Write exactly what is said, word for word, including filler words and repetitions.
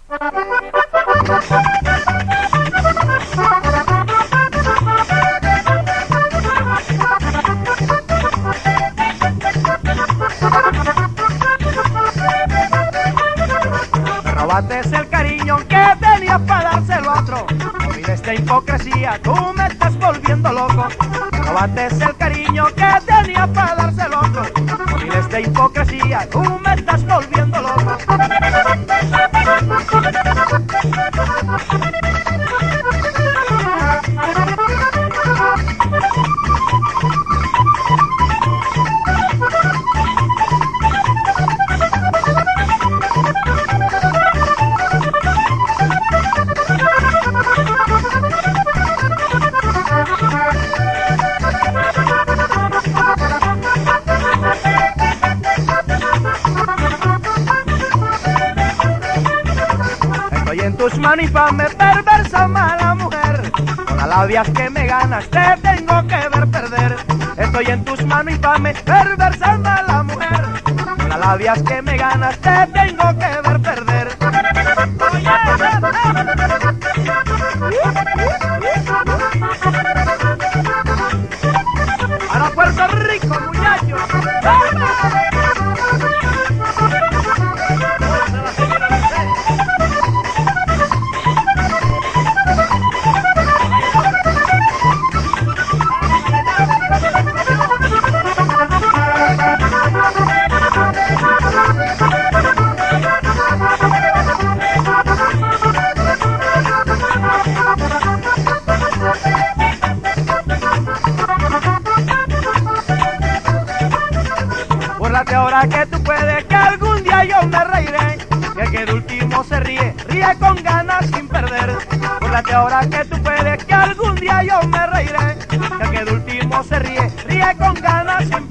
Me robaste el cariño que tenías para dárselo a otro. No mires esta hipocresía, tú me estás volviendo loco. Me robaste el cariño que tenías para dárselo a otro. No mires esta hipocresía, tú me estás volviendo loco. Estoy en tus manos, infame, perversa, mala mujer. Con las labias que me ganas te tengo que ver perder. Estoy en tus manos, infame, perversa, mala mujer. Con las labias que me ganas te tengo que ver perder. Para Puerto Rico, muchachos. Búrlate ahora que tú puedes, que algún día yo me reiré. Que el que de último se ríe, ríe con ganas sin perder. Búrlate ahora que tú puedes, que algún día yo me reiré. Que el que de último se ríe, ríe con ganas sin perder.